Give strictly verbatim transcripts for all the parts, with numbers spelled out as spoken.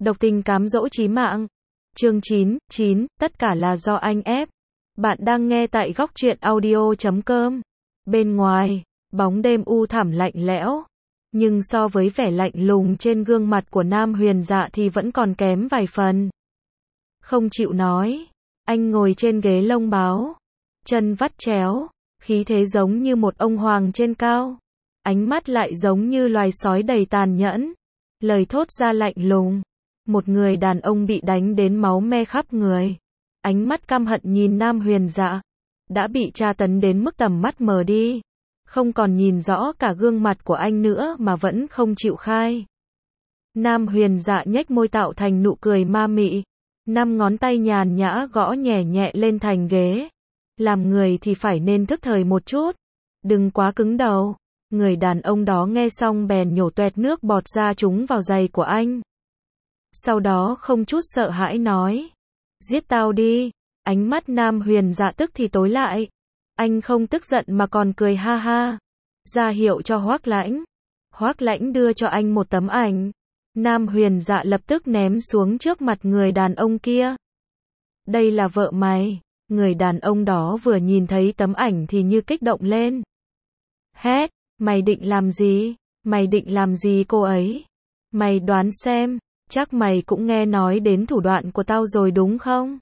Độc tình cám dỗ chí mạng. Chương chín, chín, tất cả là do anh ép. Bạn đang nghe tại góc truyện audio chấm com. Bên ngoài, bóng đêm u thẳm lạnh lẽo. Nhưng so với vẻ lạnh lùng trên gương mặt của Nam Huyền Dạ thì vẫn còn kém vài phần. Không chịu nói. Anh ngồi trên ghế lông báo. Chân vắt chéo. Khí thế giống như một ông hoàng trên cao. Ánh mắt lại giống như loài sói đầy tàn nhẫn. Lời thốt ra lạnh lùng. Một người đàn ông bị đánh đến máu me khắp người. Ánh mắt căm hận nhìn Nam Huyền Dạ. Đã bị tra tấn đến mức tầm mắt mờ đi. Không còn nhìn rõ cả gương mặt của anh nữa mà vẫn không chịu khai. Nam Huyền Dạ nhếch môi tạo thành nụ cười ma mị. Năm ngón tay nhàn nhã gõ nhẹ nhẹ lên thành ghế. Làm người thì phải nên thức thời một chút. Đừng quá cứng đầu. Người đàn ông đó nghe xong bèn nhổ toẹt nước bọt ra trúng vào giày của anh. Sau đó không chút sợ hãi nói. Giết tao đi. Ánh mắt Nam Huyền Dạ tức thì tối lại. Anh không tức giận mà còn cười ha ha. Ra hiệu cho Hoắc Lãnh. Hoắc Lãnh đưa cho anh một tấm ảnh. Nam Huyền Dạ lập tức ném xuống trước mặt người đàn ông kia. Đây là vợ mày. Người đàn ông đó vừa nhìn thấy tấm ảnh thì như kích động lên. Hét, mày định làm gì? Mày định làm gì cô ấy? Mày đoán xem, chắc mày cũng nghe nói đến thủ đoạn của tao rồi đúng không?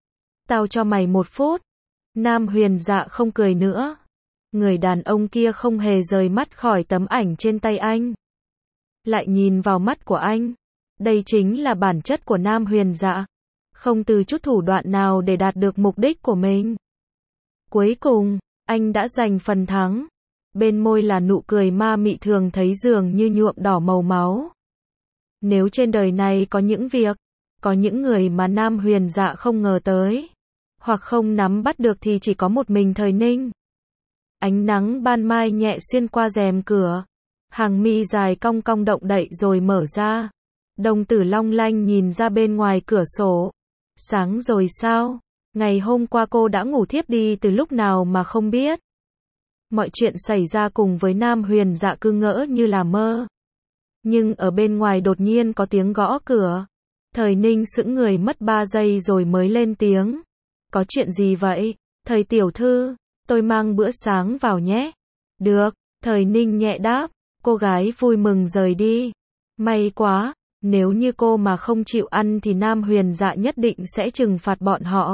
Tao cho mày một phút. Nam Huyền Dạ không cười nữa. Người đàn ông kia không hề rời mắt khỏi tấm ảnh trên tay anh. Lại nhìn vào mắt của anh. Đây chính là bản chất của Nam Huyền Dạ. Không từ chút thủ đoạn nào để đạt được mục đích của mình. Cuối cùng, anh đã giành phần thắng. Bên môi là nụ cười ma mị thường thấy dường như nhuộm đỏ màu máu. Nếu trên đời này có những việc, có những người mà Nam Huyền Dạ không ngờ tới, hoặc không nắm bắt được thì chỉ có một mình Thời Ninh. Ánh nắng ban mai nhẹ xuyên qua rèm cửa. Hàng mi dài cong cong động đậy rồi mở ra. Đồng tử long lanh nhìn ra bên ngoài cửa sổ. Sáng rồi sao? Ngày hôm qua cô đã ngủ thiếp đi từ lúc nào mà không biết. Mọi chuyện xảy ra cùng với Nam Huyền Dạ cứ ngỡ như là mơ. Nhưng ở bên ngoài đột nhiên có tiếng gõ cửa. Thời Ninh sững người mất ba giây rồi mới lên tiếng. Có chuyện gì vậy? Thời tiểu thư, tôi mang bữa sáng vào nhé. Được, Thời Ninh nhẹ đáp. Cô gái vui mừng rời đi. May quá, nếu như cô mà không chịu ăn thì Nam Huyền Dạ nhất định sẽ trừng phạt bọn họ.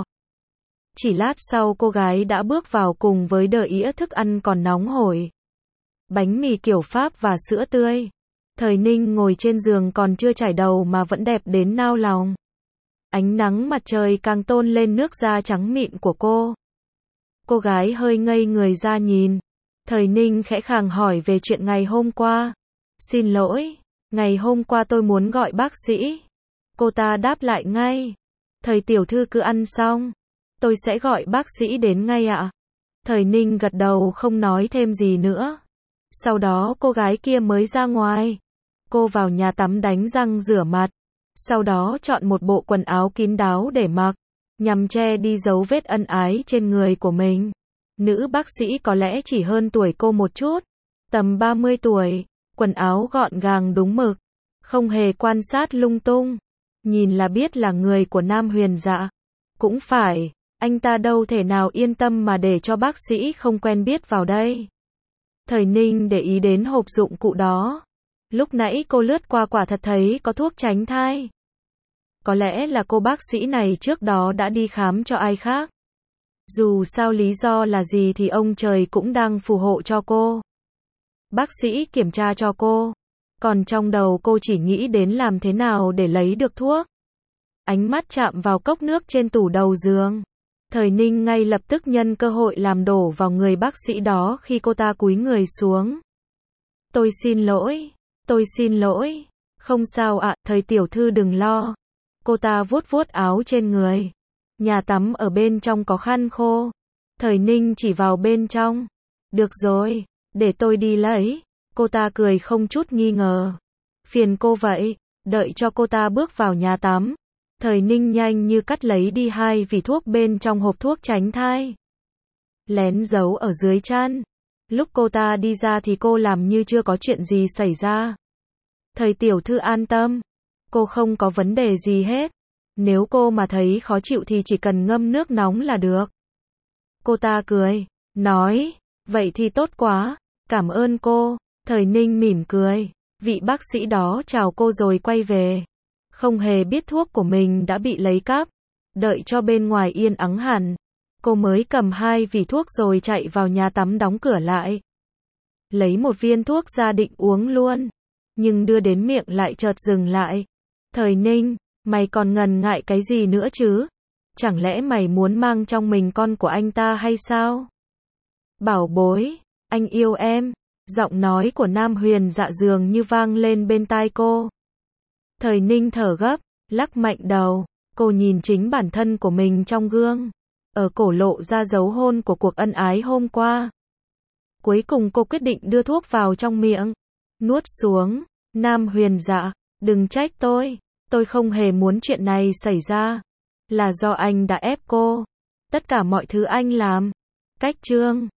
Chỉ lát sau cô gái đã bước vào cùng với đợi ĩa thức ăn còn nóng hổi. Bánh mì kiểu Pháp và sữa tươi. Thời Ninh ngồi trên giường còn chưa chải đầu mà vẫn đẹp đến nao lòng. Ánh nắng mặt trời càng tôn lên nước da trắng mịn của cô. Cô gái hơi ngây người ra nhìn. Thời Ninh khẽ khàng hỏi về chuyện ngày hôm qua. Xin lỗi, ngày hôm qua tôi muốn gọi bác sĩ. Cô ta đáp lại ngay. Thời tiểu thư cứ ăn xong. Tôi sẽ gọi bác sĩ đến ngay ạ. Thời Ninh gật đầu không nói thêm gì nữa. Sau đó cô gái kia mới ra ngoài. Cô vào nhà tắm đánh răng rửa mặt. Sau đó chọn một bộ quần áo kín đáo để mặc. Nhằm che đi dấu vết ân ái trên người của mình. Nữ bác sĩ có lẽ chỉ hơn tuổi cô một chút. Tầm ba mươi tuổi. Quần áo gọn gàng đúng mực. Không hề quan sát lung tung. Nhìn là biết là người của Nam Huyền Dạ. Cũng phải. Anh ta đâu thể nào yên tâm mà để cho bác sĩ không quen biết vào đây. Thời Ninh để ý đến hộp dụng cụ đó. Lúc nãy cô lướt qua quả thật thấy có thuốc tránh thai. Có lẽ là cô bác sĩ này trước đó đã đi khám cho ai khác. Dù sao lý do là gì thì ông trời cũng đang phù hộ cho cô. Bác sĩ kiểm tra cho cô. Còn trong đầu cô chỉ nghĩ đến làm thế nào để lấy được thuốc. Ánh mắt chạm vào cốc nước trên tủ đầu giường. Thời Ninh ngay lập tức nhân cơ hội làm đổ vào người bác sĩ đó khi cô ta cúi người xuống. Tôi xin lỗi, tôi xin lỗi. Không sao ạ, thời tiểu thư đừng lo. Cô ta vuốt vuốt áo trên người. Nhà tắm ở bên trong có khăn khô. Thời Ninh chỉ vào bên trong. Được rồi, để tôi đi lấy. Cô ta cười không chút nghi ngờ. Phiền cô vậy, đợi cho cô ta bước vào nhà tắm. Thời Ninh nhanh như cắt lấy đi hai vỉ thuốc bên trong hộp thuốc tránh thai. Lén giấu ở dưới chăn. Lúc cô ta đi ra thì cô làm như chưa có chuyện gì xảy ra. Thời tiểu thư an tâm. Cô không có vấn đề gì hết. Nếu cô mà thấy khó chịu thì chỉ cần ngâm nước nóng là được. Cô ta cười, nói, vậy thì tốt quá, cảm ơn cô. Thời Ninh mỉm cười, vị bác sĩ đó chào cô rồi quay về. Không hề biết thuốc của mình đã bị lấy cắp. Đợi cho bên ngoài yên ắng hẳn, cô mới cầm hai vỉ thuốc rồi chạy vào nhà tắm đóng cửa lại. Lấy một viên thuốc ra định uống luôn, nhưng đưa đến miệng lại chợt dừng lại. Thời Ninh, mày còn ngần ngại cái gì nữa chứ? Chẳng lẽ mày muốn mang trong mình con của anh ta hay sao? Bảo bối, anh yêu em. Giọng nói của Nam Huyền Dạ dường như vang lên bên tai cô. Thời Ninh thở gấp, lắc mạnh đầu. Cô nhìn chính bản thân của mình trong gương. Ở cổ lộ ra dấu hôn của cuộc ân ái hôm qua. Cuối cùng cô quyết định đưa thuốc vào trong miệng. Nuốt xuống. Nam Huyền Dạ, đừng trách tôi. Tôi không hề muốn chuyện này xảy ra. Là do anh đã ép cô. Tất cả mọi thứ anh làm. Cách chương